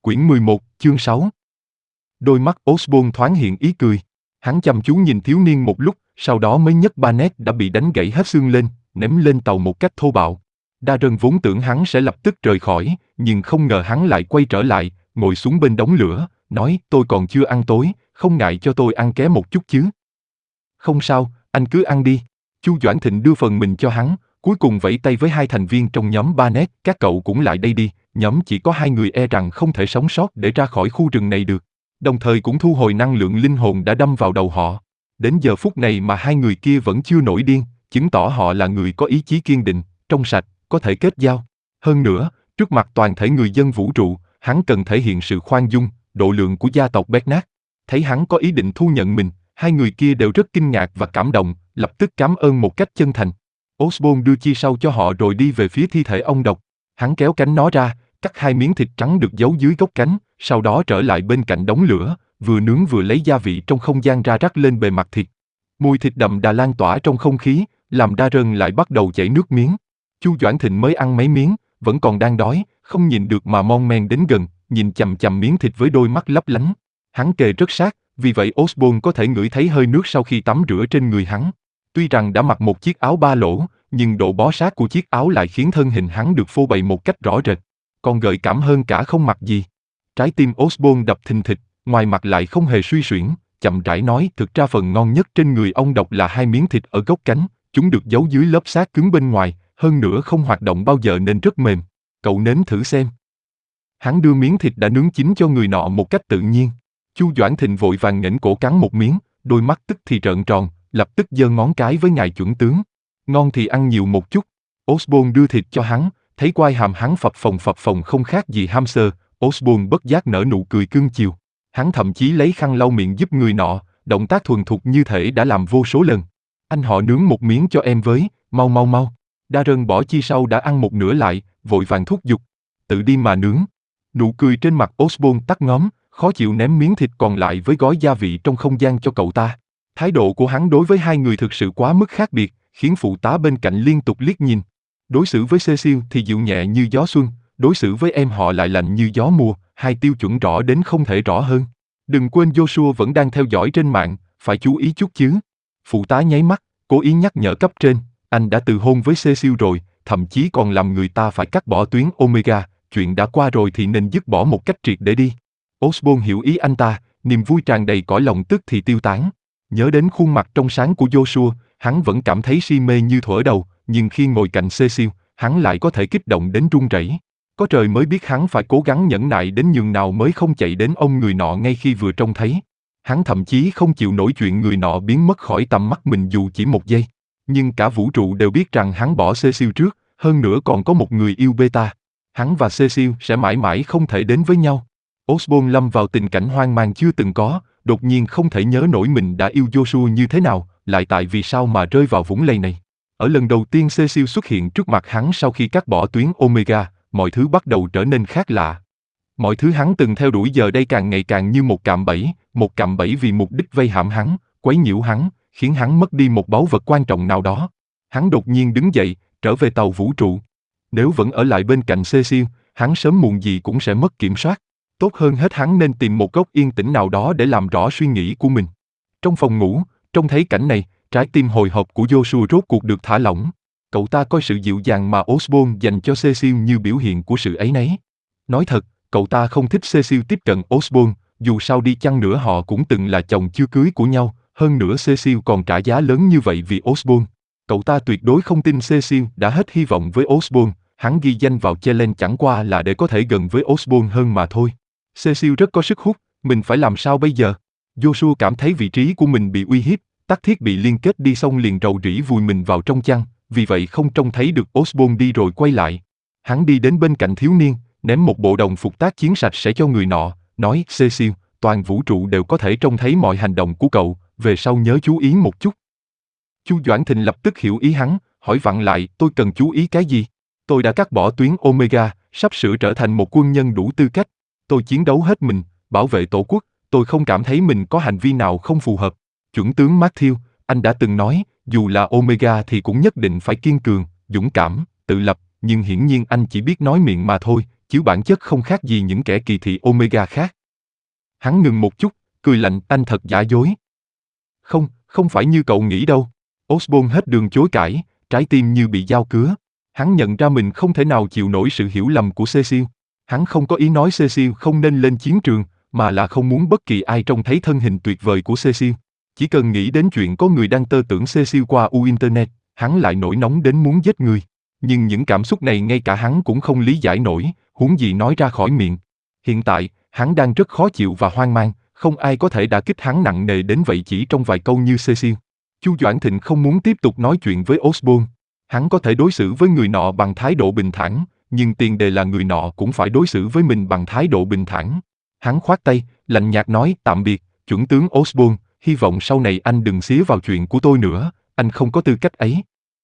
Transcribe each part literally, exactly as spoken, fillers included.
Quyển mười một, chương sáu. Đôi mắt Osborn thoáng hiện ý cười. Hắn chăm chú nhìn thiếu niên một lúc, sau đó mới nhấc Barnett đã bị đánh gãy hết xương lên, ném lên tàu một cách thô bạo. Darren vốn tưởng hắn sẽ lập tức rời khỏi, nhưng không ngờ hắn lại quay trở lại, ngồi xuống bên đống lửa, nói: tôi còn chưa ăn tối, không ngại cho tôi ăn ké một chút chứ? Không sao, anh cứ ăn đi. Chu Doãn Thịnh đưa phần mình cho hắn, cuối cùng vẫy tay với hai thành viên trong nhóm Barnett: các cậu cũng lại đây đi, nhóm chỉ có hai người e rằng không thể sống sót để ra khỏi khu rừng này được. Đồng thời cũng thu hồi năng lượng linh hồn đã đâm vào đầu họ. Đến giờ phút này mà hai người kia vẫn chưa nổi điên, chứng tỏ họ là người có ý chí kiên định, trong sạch, có thể kết giao. Hơn nữa, trước mặt toàn thể người dân vũ trụ, hắn cần thể hiện sự khoan dung, độ lượng của gia tộc Bernard. Thấy hắn có ý định thu nhận mình, hai người kia đều rất kinh ngạc và cảm động, lập tức cảm ơn một cách chân thành. Osborn đưa chi sau cho họ rồi đi về phía thi thể ông độc. Hắn kéo cánh nó ra, cắt hai miếng thịt trắng được giấu dưới gốc cánh, sau đó trở lại bên cạnh đống lửa, vừa nướng vừa lấy gia vị trong không gian ra rắc lên bề mặt thịt. Mùi thịt đậm đà lan tỏa trong không khí, làm Darren lại bắt đầu chảy nước miếng. Chu Doãn Thịnh mới ăn mấy miếng, vẫn còn đang đói, không nhìn được mà mon men đến gần, nhìn chằm chằm miếng thịt với đôi mắt lấp lánh. Hắn kề rất sát, vì vậy Osborn có thể ngửi thấy hơi nước sau khi tắm rửa trên người hắn. Tuy rằng đã mặc một chiếc áo ba lỗ, nhưng độ bó sát của chiếc áo lại khiến thân hình hắn được phô bày một cách rõ rệt, còn gợi cảm hơn cả không mặc gì. Trái tim Osborn đập thình thịch, ngoài mặt lại không hề suy xuyển, chậm rãi nói: thực ra phần ngon nhất trên người ông độc là hai miếng thịt ở gốc cánh, chúng được giấu dưới lớp xác cứng bên ngoài, hơn nữa không hoạt động bao giờ nên rất mềm. Cậu nếm thử xem. Hắn đưa miếng thịt đã nướng chín cho người nọ một cách tự nhiên. Chu Doãn Thịnh vội vàng nghển cổ cắn một miếng, đôi mắt tức thì trợn tròn, lập tức giơ ngón cái với ngài chuẩn tướng. Ngon thì ăn nhiều một chút. Osborn đưa thịt cho hắn, thấy quai hàm hắn phập phồng phập phồng không khác gì hamster. Osborn bất giác nở nụ cười cưng chiều. Hắn thậm chí lấy khăn lau miệng giúp người nọ, động tác thuần thục như thể đã làm vô số lần. Anh họ nướng một miếng cho em với, mau mau mau. Darren bỏ chi sau đã ăn một nửa lại, vội vàng thúc giục. Tự đi mà nướng. Nụ cười trên mặt Osborn tắt ngóm, khó chịu ném miếng thịt còn lại với gói gia vị trong không gian cho cậu ta. Thái độ của hắn đối với hai người thực sự quá mức khác biệt, khiến phụ tá bên cạnh liên tục liếc nhìn. Đối xử với Cecil thì dịu nhẹ như gió xuân, đối xử với em họ lại lạnh như gió mùa, hai tiêu chuẩn rõ đến không thể rõ hơn. Đừng quên Joshua vẫn đang theo dõi trên mạng, phải chú ý chút chứ. Phụ tá nháy mắt, cố ý nhắc nhở cấp trên, anh đã từ hôn với Cecil rồi, thậm chí còn làm người ta phải cắt bỏ tuyến Omega, chuyện đã qua rồi thì nên dứt bỏ một cách triệt để đi. Osborn hiểu ý anh ta, niềm vui tràn đầy cõi lòng tức thì tiêu tán. Nhớ đến khuôn mặt trong sáng của Joshua, hắn vẫn cảm thấy si mê như thuở đầu, nhưng khi ngồi cạnh Cecil, hắn lại có thể kích động đến run rẩy. Có trời mới biết hắn phải cố gắng nhẫn nại đến nhường nào mới không chạy đến ôm người nọ ngay khi vừa trông thấy. Hắn thậm chí không chịu nổi chuyện người nọ biến mất khỏi tầm mắt mình dù chỉ một giây. Nhưng cả vũ trụ đều biết rằng hắn bỏ Cecil trước, hơn nữa còn có một người yêu beta. Hắn và Cecil sẽ mãi mãi không thể đến với nhau. Osborn lâm vào tình cảnh hoang mang chưa từng có, đột nhiên không thể nhớ nổi mình đã yêu Joshua như thế nào, lại tại vì sao mà rơi vào vũng lầy này. Ở lần đầu tiên Cecil xuất hiện trước mặt hắn sau khi cắt bỏ tuyến Omega, mọi thứ bắt đầu trở nên khác lạ. Mọi thứ hắn từng theo đuổi giờ đây càng ngày càng như một cạm bẫy, một cạm bẫy vì mục đích vây hãm hắn, quấy nhiễu hắn, khiến hắn mất đi một báu vật quan trọng nào đó. Hắn đột nhiên đứng dậy, trở về tàu vũ trụ. Nếu vẫn ở lại bên cạnh Cecil, hắn sớm muộn gì cũng sẽ mất kiểm soát. Tốt hơn hết hắn nên tìm một góc yên tĩnh nào đó để làm rõ suy nghĩ của mình. Trong phòng ngủ, trông thấy cảnh này, trái tim hồi hộp của Joshua rốt cuộc được thả lỏng. Cậu ta coi sự dịu dàng mà Osborn dành cho Cecil như biểu hiện của sự áy náy. Nói thật, cậu ta không thích Cecil tiếp cận Osborn, dù sao đi chăng nữa họ cũng từng là chồng chưa cưới của nhau, hơn nữa Cecil còn trả giá lớn như vậy vì Osborn. Cậu ta tuyệt đối không tin Cecil đã hết hy vọng với Osborn, hắn ghi danh vào challenge chẳng qua là để có thể gần với Osborn hơn mà thôi. Cecil rất có sức hút, mình phải làm sao bây giờ? Joshua cảm thấy vị trí của mình bị uy hiếp, tắt thiết bị liên kết đi xong liền rầu rĩ vùi mình vào trong chăn, vì vậy không trông thấy được Osborn đi rồi quay lại. Hắn đi đến bên cạnh thiếu niên, ném một bộ đồng phục tác chiến sạch sẽ cho người nọ, nói: Cecil, toàn vũ trụ đều có thể trông thấy mọi hành động của cậu, về sau nhớ chú ý một chút. Chu Doãn Thịnh lập tức hiểu ý hắn, hỏi vặn lại: tôi cần chú ý cái gì? Tôi đã cắt bỏ tuyến Omega, sắp sửa trở thành một quân nhân đủ tư cách. Tôi chiến đấu hết mình, bảo vệ tổ quốc, tôi không cảm thấy mình có hành vi nào không phù hợp. Chuẩn tướng Matthew, anh đã từng nói, dù là Omega thì cũng nhất định phải kiên cường, dũng cảm, tự lập, nhưng hiển nhiên anh chỉ biết nói miệng mà thôi, chứ bản chất không khác gì những kẻ kỳ thị Omega khác. Hắn ngừng một chút, cười lạnh, anh thật giả dối. Không, không phải như cậu nghĩ đâu. Osborn hết đường chối cãi, trái tim như bị dao cứa. Hắn nhận ra mình không thể nào chịu nổi sự hiểu lầm của Cecil. Hắn không có ý nói Cecil không nên lên chiến trường, mà là không muốn bất kỳ ai trông thấy thân hình tuyệt vời của Cecil. Chỉ cần nghĩ đến chuyện có người đang tơ tưởng Cecil qua u Internet, hắn lại nổi nóng đến muốn giết người. Nhưng những cảm xúc này ngay cả hắn cũng không lý giải nổi, huống gì nói ra khỏi miệng. Hiện tại, hắn đang rất khó chịu và hoang mang, không ai có thể đả kích hắn nặng nề đến vậy chỉ trong vài câu như Cecil. Chu Doãn Thịnh không muốn tiếp tục nói chuyện với Osborn. Hắn có thể đối xử với người nọ bằng thái độ bình thản, nhưng tiền đề là người nọ cũng phải đối xử với mình bằng thái độ bình thản. Hắn khoát tay, lạnh nhạt nói tạm biệt, chuẩn tướng Osborn, hy vọng sau này anh đừng xía vào chuyện của tôi nữa, anh không có tư cách ấy.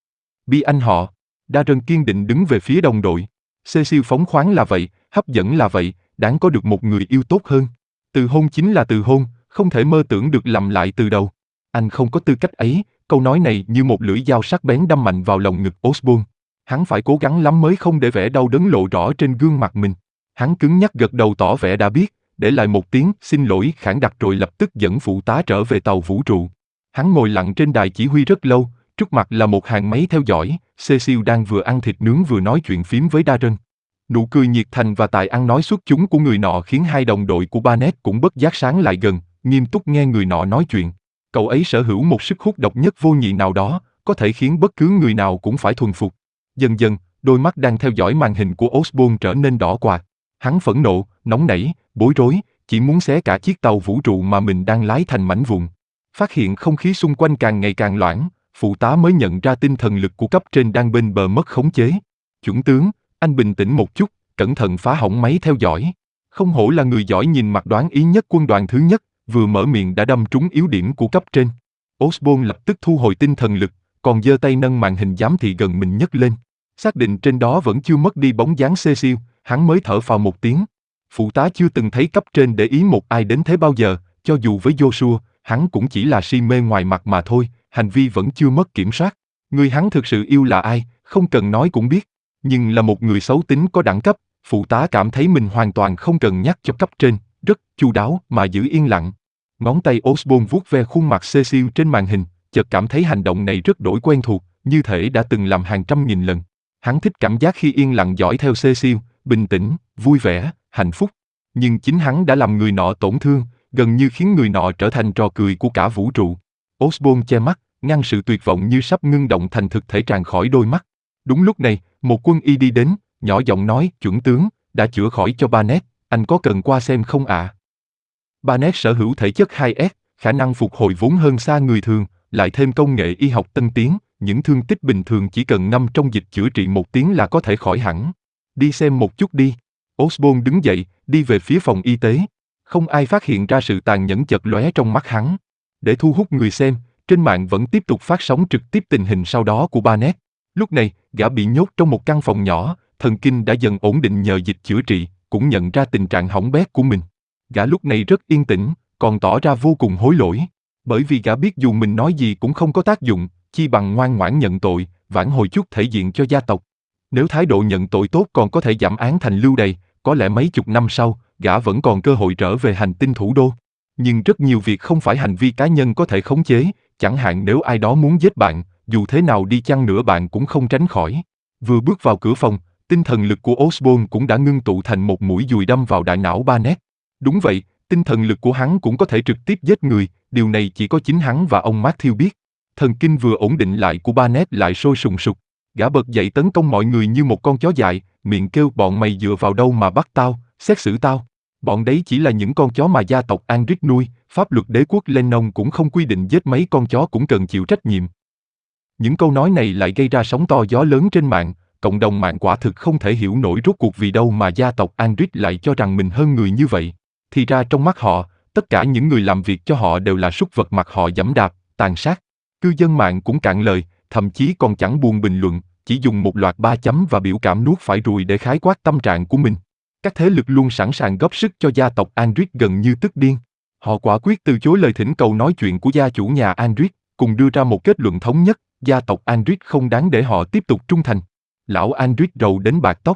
Bi anh họ, Darren kiên định đứng về phía đồng đội. Cecil phóng khoáng là vậy, hấp dẫn là vậy, đáng có được một người yêu tốt hơn. Từ hôn chính là từ hôn, không thể mơ tưởng được làm lại từ đầu. Anh không có tư cách ấy, câu nói này như một lưỡi dao sắc bén đâm mạnh vào lồng ngực Osborn. Hắn phải cố gắng lắm mới không để vẻ đau đớn lộ rõ trên gương mặt mình. Hắn cứng nhắc gật đầu tỏ vẻ đã biết, để lại một tiếng xin lỗi khản đặc rồi lập tức dẫn phụ tá trở về tàu vũ trụ. Hắn ngồi lặng trên đài chỉ huy rất lâu, trước mặt là một hàng máy theo dõi, Cecil đang vừa ăn thịt nướng vừa nói chuyện phím với Darren. Nụ cười nhiệt thành và tài ăn nói xuất chúng của người nọ khiến hai đồng đội của Barnett cũng bất giác sáng lại gần, nghiêm túc nghe người nọ nói chuyện. Cậu ấy sở hữu một sức hút độc nhất vô nhị nào đó, có thể khiến bất cứ người nào cũng phải thuần phục. Dần dần, đôi mắt đang theo dõi màn hình của Osborn trở nên đỏ quạt. Hắn phẫn nộ, nóng nảy, bối rối, chỉ muốn xé cả chiếc tàu vũ trụ mà mình đang lái thành mảnh vụn. Phát hiện không khí xung quanh càng ngày càng loãng, phụ tá mới nhận ra tinh thần lực của cấp trên đang bên bờ mất khống chế. Chuẩn tướng, anh bình tĩnh một chút, cẩn thận phá hỏng máy theo dõi. Không hổ là người giỏi nhìn mặt đoán ý nhất quân đoàn thứ nhất, vừa mở miệng đã đâm trúng yếu điểm của cấp trên. Osborn lập tức thu hồi tinh thần lực, còn giơ tay nâng màn hình giám thị gần mình nhấc lên. Xác định trên đó vẫn chưa mất đi bóng dáng Cecil, hắn mới thở phào một tiếng. Phụ tá chưa từng thấy cấp trên để ý một ai đến thế bao giờ, cho dù với Joshua, hắn cũng chỉ là si mê ngoài mặt mà thôi, hành vi vẫn chưa mất kiểm soát. Người hắn thực sự yêu là ai, không cần nói cũng biết. Nhưng là một người xấu tính có đẳng cấp, phụ tá cảm thấy mình hoàn toàn không cần nhắc cho cấp trên, rất chu đáo mà giữ yên lặng. Ngón tay Osborn vuốt ve khuôn mặt Cecil trên màn hình, chợt cảm thấy hành động này rất đổi quen thuộc, như thể đã từng làm hàng trăm nghìn lần. Hắn thích cảm giác khi yên lặng dõi theo Cecil, bình tĩnh, vui vẻ, hạnh phúc. Nhưng chính hắn đã làm người nọ tổn thương, gần như khiến người nọ trở thành trò cười của cả vũ trụ. Osborn che mắt, ngăn sự tuyệt vọng như sắp ngưng động thành thực thể tràn khỏi đôi mắt. Đúng lúc này, một quân y đi đến, nhỏ giọng nói, chuẩn tướng, đã chữa khỏi cho Barnett, anh có cần qua xem không ạ? À? Barnett sở hữu thể chất hai S, khả năng phục hồi vốn hơn xa người thường, lại thêm công nghệ y học tân tiến, những thương tích bình thường chỉ cần ngâm trong dịch chữa trị một tiếng là có thể khỏi hẳn. Đi xem một chút đi. Osborn đứng dậy, đi về phía phòng y tế. Không ai phát hiện ra sự tàn nhẫn chợt lóe trong mắt hắn. Để thu hút người xem, trên mạng vẫn tiếp tục phát sóng trực tiếp tình hình sau đó của Barnett. Lúc này, gã bị nhốt trong một căn phòng nhỏ, thần kinh đã dần ổn định nhờ dịch chữa trị, cũng nhận ra tình trạng hỏng bét của mình. Gã lúc này rất yên tĩnh, còn tỏ ra vô cùng hối lỗi. Bởi vì gã biết dù mình nói gì cũng không có tác dụng, chi bằng ngoan ngoãn nhận tội, vãn hồi chút thể diện cho gia tộc. Nếu thái độ nhận tội tốt còn có thể giảm án thành lưu đày, có lẽ mấy chục năm sau, gã vẫn còn cơ hội trở về hành tinh thủ đô. Nhưng rất nhiều việc không phải hành vi cá nhân có thể khống chế, chẳng hạn nếu ai đó muốn giết bạn, dù thế nào đi chăng nữa bạn cũng không tránh khỏi. Vừa bước vào cửa phòng, tinh thần lực của Osborn cũng đã ngưng tụ thành một mũi dùi đâm vào đại não Barnett. Đúng vậy, tinh thần lực của hắn cũng có thể trực tiếp giết người, điều này chỉ có chính hắn và ông Matthew biết. Thần kinh vừa ổn định lại của Barnett lại sôi sùng sục. Gã bật dậy tấn công mọi người như một con chó dại, miệng kêu bọn mày dựa vào đâu mà bắt tao, xét xử tao. Bọn đấy chỉ là những con chó mà gia tộc Andric nuôi, pháp luật đế quốc Lennon cũng không quy định giết mấy con chó cũng cần chịu trách nhiệm. Những câu nói này lại gây ra sóng to gió lớn trên mạng, cộng đồng mạng quả thực không thể hiểu nổi rốt cuộc vì đâu mà gia tộc Andric lại cho rằng mình hơn người như vậy. Thì ra trong mắt họ, tất cả những người làm việc cho họ đều là súc vật mặc họ giẫm đạp, tàn sát. Cư dân mạng cũng cạn lời, thậm chí còn chẳng buồn bình luận, chỉ dùng một loạt ba chấm và biểu cảm nuốt phải ruồi để khái quát tâm trạng của mình. Các thế lực luôn sẵn sàng góp sức cho gia tộc Andric gần như tức điên. Họ quả quyết từ chối lời thỉnh cầu nói chuyện của gia chủ nhà Andric, cùng đưa ra một kết luận thống nhất, gia tộc Andric không đáng để họ tiếp tục trung thành. Lão Andric rầu đến bạc tóc.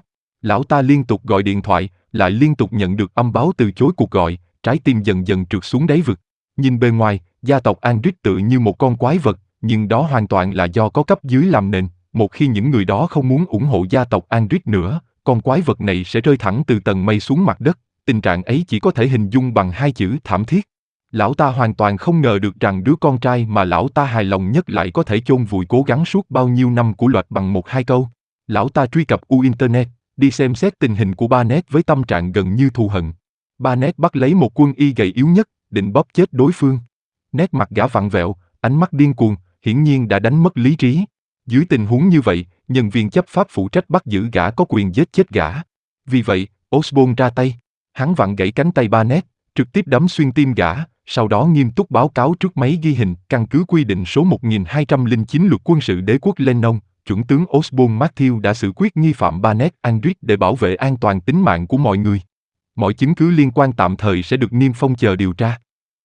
Lão ta liên tục gọi điện thoại, lại liên tục nhận được âm báo từ chối cuộc gọi, trái tim dần dần trượt xuống đáy vực. Nhìn bề ngoài, gia tộc Andric tự như một con quái vật, nhưng đó hoàn toàn là do có cấp dưới làm nền. Một khi những người đó không muốn ủng hộ gia tộc Andric nữa, con quái vật này sẽ rơi thẳng từ tầng mây xuống mặt đất. Tình trạng ấy chỉ có thể hình dung bằng hai chữ thảm thiết. Lão ta hoàn toàn không ngờ được rằng đứa con trai mà lão ta hài lòng nhất lại có thể chôn vùi cố gắng suốt bao nhiêu năm của loạt bằng một hai câu. Lão ta truy cập u internet, đi xem xét tình hình của Barnett với tâm trạng gần như thù hận. Barnett bắt lấy một quân y gầy yếu nhất, định bóp chết đối phương. Nét mặt gã vặn vẹo, ánh mắt điên cuồng, hiển nhiên đã đánh mất lý trí. Dưới tình huống như vậy, nhân viên chấp pháp phụ trách bắt giữ gã có quyền giết chết gã. Vì vậy, Osborn ra tay. Hắn vặn gãy cánh tay Barnett, trực tiếp đấm xuyên tim gã, sau đó nghiêm túc báo cáo trước máy ghi hình, căn cứ quy định số một nghìn hai trăm lẻ chín luật quân sự đế quốc Lennon, chuẩn tướng Osborn Matthew đã xử quyết nghi phạm Barnett Andric để bảo vệ an toàn tính mạng của mọi người. Mọi chứng cứ liên quan tạm thời sẽ được niêm phong chờ điều tra.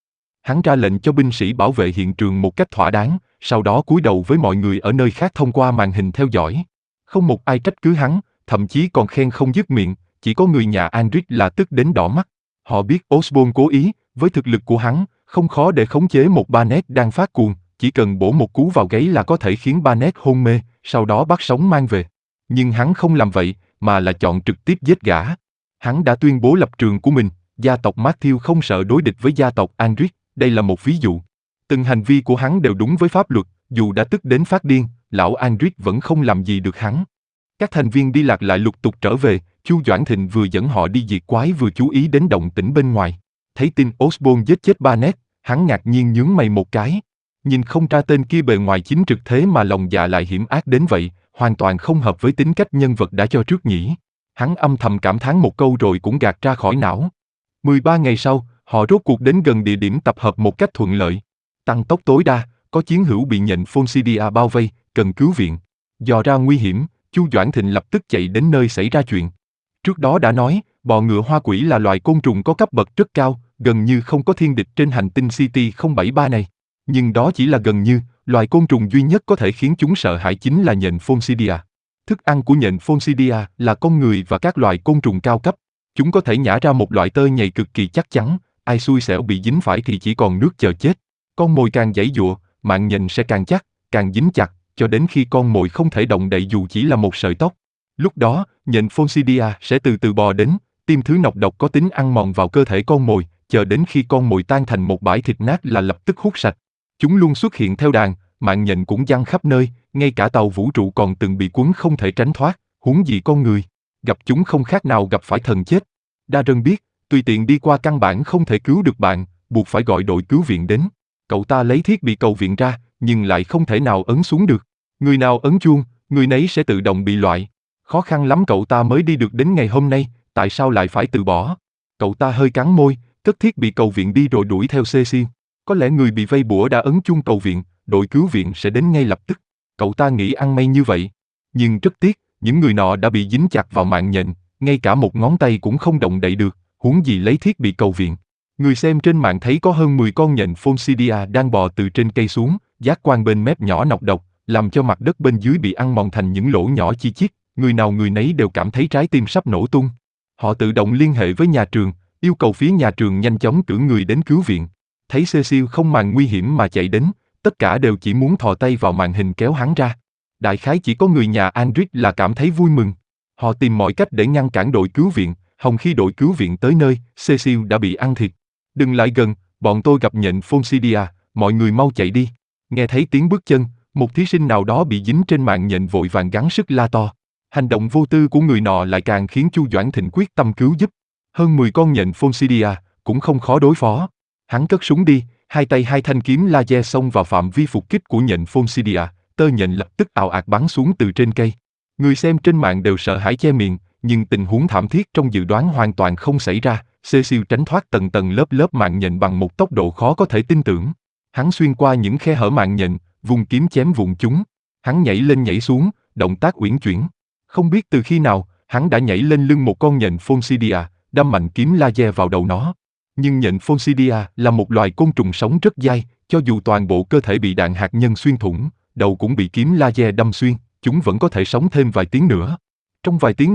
Hắn ra lệnh cho binh sĩ bảo vệ hiện trường một cách thỏa đáng, sau đó cúi đầu với mọi người ở nơi khác thông qua màn hình theo dõi. Không một ai trách cứ hắn, thậm chí còn khen không dứt miệng, chỉ có người nhà Andric là tức đến đỏ mắt. Họ biết Osborn cố ý, với thực lực của hắn, không khó để khống chế một Barnett đang phát cuồng, chỉ cần bổ một cú vào gáy là có thể khiến Barnett hôn mê, sau đó bắt sống mang về. Nhưng hắn không làm vậy, mà là chọn trực tiếp giết gã. Hắn đã tuyên bố lập trường của mình, gia tộc Matthew không sợ đối địch với gia tộc Andric, đây là một ví dụ. Từng hành vi của hắn đều đúng với pháp luật, dù đã tức đến phát điên, lão Andric vẫn không làm gì được hắn. Các thành viên đi lạc lại lục tục trở về, Chu Doãn Thịnh vừa dẫn họ đi diệt quái vừa chú ý đến động tĩnh bên ngoài. Thấy tin Osborn giết chết Barnett, hắn ngạc nhiên nhướng mày một cái. Nhìn không ra tên kia bề ngoài chính trực thế mà lòng dạ lại hiểm ác đến vậy, hoàn toàn không hợp với tính cách nhân vật đã cho trước nhỉ. Hắn âm thầm cảm thán một câu rồi cũng gạt ra khỏi não. mười ba ngày sau, họ rốt cuộc đến gần địa điểm tập hợp một cách thuận lợi. Tăng tốc tối đa, có chiến hữu bị nhện Fonsidia bao vây, cần cứu viện. Dò ra nguy hiểm, Chu Doãn Thịnh lập tức chạy đến nơi xảy ra chuyện. Trước đó đã nói, bọ ngựa hoa quỷ là loài côn trùng có cấp bậc rất cao, gần như không có thiên địch trên hành tinh C T không bảy ba này. Nhưng đó chỉ là gần như, loài côn trùng duy nhất có thể khiến chúng sợ hãi chính là nhện Fonsidia. Thức ăn của nhện Fonsidia là con người và các loài côn trùng cao cấp. Chúng có thể nhả ra một loại tơ nhầy cực kỳ chắc chắn, ai xui xẻo bị dính phải thì chỉ còn nước chờ chết. Con mồi càng giãy giụa, mạng nhện sẽ càng chắc, càng dính chặt, cho đến khi con mồi không thể động đậy dù chỉ là một sợi tóc. Lúc đó, nhện Fonsidia sẽ từ từ bò đến, tiêm thứ nọc độc có tính ăn mòn vào cơ thể con mồi, chờ đến khi con mồi tan thành một bãi thịt nát là lập tức hút sạch. Chúng luôn xuất hiện theo đàn, mạng nhện cũng giăng khắp nơi, ngay cả tàu vũ trụ còn từng bị cuốn không thể tránh thoát, huống gì con người. Gặp chúng không khác nào gặp phải thần chết. Darren biết, tùy tiện đi qua căn bản không thể cứu được bạn, buộc phải gọi đội cứu viện đến. Cậu ta lấy thiết bị cầu viện ra, nhưng lại không thể nào ấn xuống được. Người nào ấn chuông, người nấy sẽ tự động bị loại. Khó khăn lắm cậu ta mới đi được đến ngày hôm nay, tại sao lại phải từ bỏ? Cậu ta hơi cắn môi, cất thiết bị cầu viện đi rồi đuổi theo Cecil. Có lẽ người bị vây bủa đã ấn chuông cầu viện, đội cứu viện sẽ đến ngay lập tức. Cậu ta nghĩ ăn may như vậy. Nhưng rất tiếc, những người nọ đã bị dính chặt vào mạng nhện, ngay cả một ngón tay cũng không động đậy được, huống gì lấy thiết bị cầu viện. Người xem trên mạng thấy có hơn mười con nhện Fonsidia đang bò từ trên cây xuống, giác quan bên mép nhỏ nọc độc, làm cho mặt đất bên dưới bị ăn mòn thành những lỗ nhỏ chi chít, người nào người nấy đều cảm thấy trái tim sắp nổ tung. Họ tự động liên hệ với nhà trường, yêu cầu phía nhà trường nhanh chóng cử người đến cứu viện. Thấy Cecil không màng nguy hiểm mà chạy đến, tất cả đều chỉ muốn thò tay vào màn hình kéo hắn ra. Đại khái chỉ có người nhà Andric là cảm thấy vui mừng. Họ tìm mọi cách để ngăn cản đội cứu viện, hòng khi đội cứu viện tới nơi, Cecil đã bị ăn thịt. Đừng lại gần, bọn tôi gặp nhện Fonsidia, mọi người mau chạy đi. Nghe thấy tiếng bước chân, một thí sinh nào đó bị dính trên mạng nhện vội vàng gắng sức la to. Hành động vô tư của người nọ lại càng khiến Chu Doãn Thịnh quyết tâm cứu giúp. Hơn mười con nhện Fonsidia, cũng không khó đối phó. Hắn cất súng đi, hai tay hai thanh kiếm laser xông vào phạm vi phục kích của nhện Fonsidia, tơ nhện lập tức ào ạt bắn xuống từ trên cây. Người xem trên mạng đều sợ hãi che miệng, nhưng tình huống thảm thiết trong dự đoán hoàn toàn không xảy ra. Cecil tránh thoát tầng tầng lớp lớp mạng nhện bằng một tốc độ khó có thể tin tưởng. Hắn xuyên qua những khe hở mạng nhện, vùng kiếm chém vụn chúng. Hắn nhảy lên nhảy xuống, động tác uyển chuyển. Không biết từ khi nào, hắn đã nhảy lên lưng một con nhện Fonsidia, đâm mạnh kiếm laser vào đầu nó. Nhưng nhện Fonsidia là một loài côn trùng sống rất dai, cho dù toàn bộ cơ thể bị đạn hạt nhân xuyên thủng, đầu cũng bị kiếm laser đâm xuyên, chúng vẫn có thể sống thêm vài tiếng nữa. Trong vài tiếng này,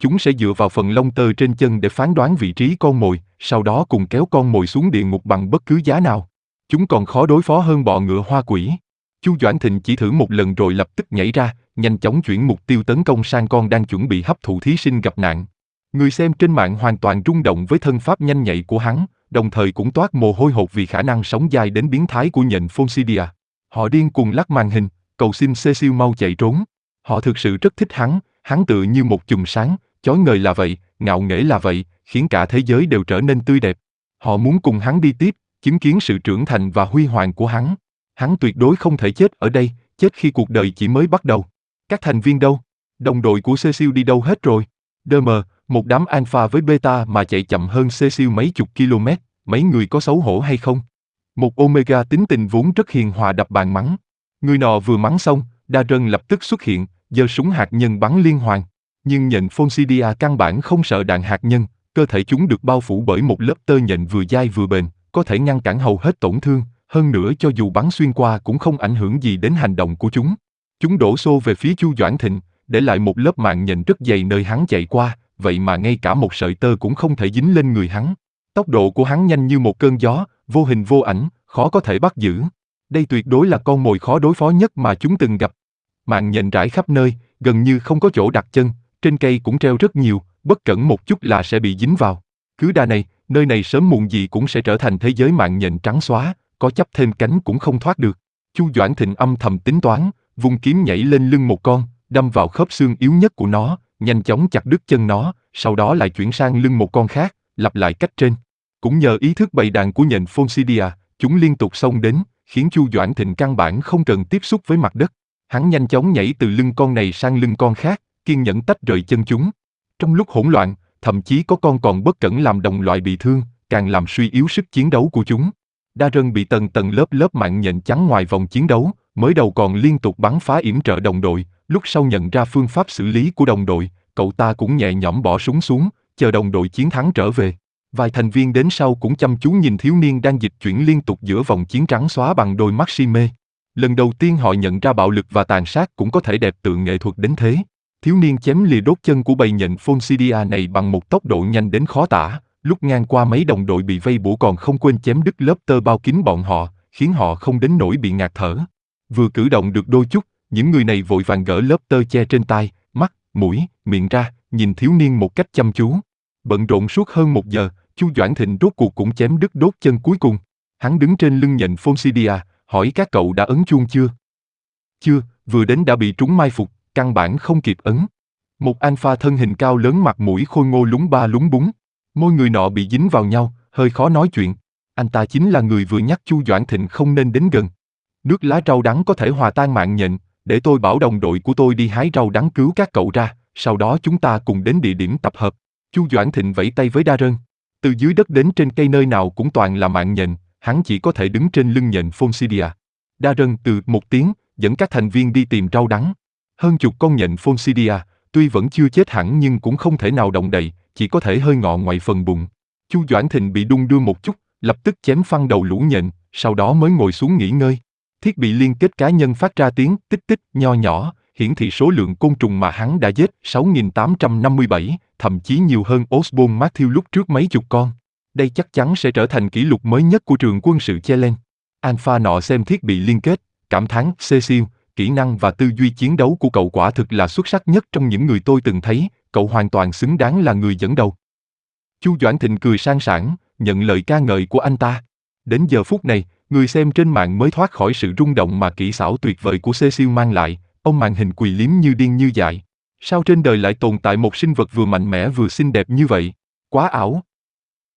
Chúng sẽ dựa vào phần lông tơ trên chân để phán đoán vị trí con mồi, sau đó cùng kéo con mồi xuống địa ngục bằng bất cứ giá nào. Chúng còn khó đối phó hơn bọ ngựa hoa quỷ. Chu Doãn Thịnh chỉ thử một lần rồi lập tức nhảy ra, nhanh chóng chuyển mục tiêu tấn công sang con đang chuẩn bị hấp thụ thí sinh gặp nạn. Người xem trên mạng hoàn toàn rung động với thân pháp nhanh nhạy của hắn, đồng thời cũng toát mồ hôi hột vì khả năng sống dai đến biến thái của nhện Fonsidia. Họ điên cuồng lắc màn hình, cầu xin Cecil mau chạy trốn. Họ thực sự rất thích hắn, hắn tựa như một chùm sáng, chói ngời là vậy, ngạo nghễ là vậy, khiến cả thế giới đều trở nên tươi đẹp. Họ muốn cùng hắn đi tiếp, chứng kiến sự trưởng thành và huy hoàng của hắn. Hắn tuyệt đối không thể chết ở đây, chết khi cuộc đời chỉ mới bắt đầu. Các thành viên đâu? Đồng đội của Cecil đi đâu hết rồi? đê em, một đám alpha với beta mà chạy chậm hơn Cecil mấy chục km, mấy người có xấu hổ hay không? Một omega tính tình vốn rất hiền hòa đập bàn mắng. Người nọ vừa mắng xong, Darren lập tức xuất hiện, giơ súng hạt nhân bắn liên hoàn. Nhưng nhện Fonsidia căn bản không sợ đạn hạt nhân, cơ thể chúng được bao phủ bởi một lớp tơ nhện vừa dai vừa bền, có thể ngăn cản hầu hết tổn thương, hơn nữa cho dù bắn xuyên qua cũng không ảnh hưởng gì đến hành động của chúng. Chúng đổ xô về phía Chu Doãn Thịnh, để lại một lớp mạng nhện rất dày nơi hắn chạy qua, vậy mà ngay cả một sợi tơ cũng không thể dính lên người hắn. Tốc độ của hắn nhanh như một cơn gió, vô hình vô ảnh, khó có thể bắt giữ. Đây tuyệt đối là con mồi khó đối phó nhất mà chúng từng gặp. Mạng nhện rải khắp nơi, gần như không có chỗ đặt chân, trên cây cũng treo rất nhiều, bất cẩn một chút là sẽ bị dính vào. Cứ đà này, nơi này sớm muộn gì cũng sẽ trở thành thế giới mạng nhện trắng xóa, có chắp thêm cánh cũng không thoát được. Chu Doãn Thịnh âm thầm tính toán, vung kiếm nhảy lên lưng một con, đâm vào khớp xương yếu nhất của nó, nhanh chóng chặt đứt chân nó, sau đó lại chuyển sang lưng một con khác, lặp lại cách trên. Cũng nhờ ý thức bầy đàn của nhện Fonsidia, chúng liên tục xông đến, khiến Chu Doãn Thịnh căn bản không cần tiếp xúc với mặt đất. Hắn nhanh chóng nhảy từ lưng con này sang lưng con khác, kiên nhẫn tách rời chân chúng. Trong lúc hỗn loạn, thậm chí có con còn bất cẩn làm đồng loại bị thương, càng làm suy yếu sức chiến đấu của chúng. Darren bị tầng tầng lớp lớp mạng nhện chắn ngoài vòng chiến đấu, mới đầu còn liên tục bắn phá yểm trợ đồng đội, lúc sau nhận ra phương pháp xử lý của đồng đội, cậu ta cũng nhẹ nhõm bỏ súng xuống, chờ đồng đội chiến thắng trở về. Vài thành viên đến sau cũng chăm chú nhìn thiếu niên đang dịch chuyển liên tục giữa vòng chiến trắng xóa bằng đôi mắt si mê. Lần đầu tiên họ nhận ra bạo lực và tàn sát cũng có thể đẹp tượng nghệ thuật đến thế. Thiếu niên chém lìa đốt chân của bầy nhện Fonsidia này bằng một tốc độ nhanh đến khó tả, lúc ngang qua mấy đồng đội bị vây bủa còn không quên chém đứt lớp tơ bao kín bọn họ, khiến họ không đến nỗi bị ngạt thở. Vừa cử động được đôi chút, những người này vội vàng gỡ lớp tơ che trên tai, mắt, mũi, miệng ra, nhìn thiếu niên một cách chăm chú. Bận rộn suốt hơn một giờ, Chu Doãn Thịnh rốt cuộc cũng chém đứt đốt chân cuối cùng. Hắn đứng trên lưng nhện Fonsidia, hỏi các cậu đã ấn chuông chưa? Chưa, vừa đến đã bị trúng mai phục, căn bản không kịp ấn. Một alpha thân hình cao lớn mặt mũi khôi ngô lúng ba lúng búng. Môi người nọ bị dính vào nhau, hơi khó nói chuyện. Anh ta chính là người vừa nhắc Chu Doãn Thịnh không nên đến gần. Nước lá rau đắng có thể hòa tan mạng nhện, để tôi bảo đồng đội của tôi đi hái rau đắng cứu các cậu ra, sau đó chúng ta cùng đến địa điểm tập hợp. Chu Doãn Thịnh vẫy tay với Darren. Từ dưới đất đến trên cây nơi nào cũng toàn là mạng nhện, hắn chỉ có thể đứng trên lưng nhện Fonsidia. Darren từ một tiếng, dẫn các thành viên đi tìm rau đắng. Hơn chục con nhện Fonsidia, tuy vẫn chưa chết hẳn nhưng cũng không thể nào động đậy, chỉ có thể hơi ngọ ngoài phần bụng. Chu Doãn Thịnh bị đung đưa một chút, lập tức chém phăng đầu lũ nhện, sau đó mới ngồi xuống nghỉ ngơi. Thiết bị liên kết cá nhân phát ra tiếng tích tích nho nhỏ, hiển thị số lượng côn trùng mà hắn đã giết sáu nghìn tám trăm năm mươi bảy, thậm chí nhiều hơn Osborne Matthew lúc trước mấy chục con. Đây chắc chắn sẽ trở thành kỷ lục mới nhất của trường quân sự Chelen. Alpha nọ xem thiết bị liên kết, cảm thán, Cecil, kỹ năng và tư duy chiến đấu của cậu quả thực là xuất sắc nhất trong những người tôi từng thấy, cậu hoàn toàn xứng đáng là người dẫn đầu. Chu Doãn Thịnh cười sang sảng, nhận lời ca ngợi của anh ta. Đến giờ phút này, người xem trên mạng mới thoát khỏi sự rung động mà kỹ xảo tuyệt vời của Cecil mang lại, ông màn hình quỳ liếm như điên như dại. Sao trên đời lại tồn tại một sinh vật vừa mạnh mẽ vừa xinh đẹp như vậy? Quá ảo!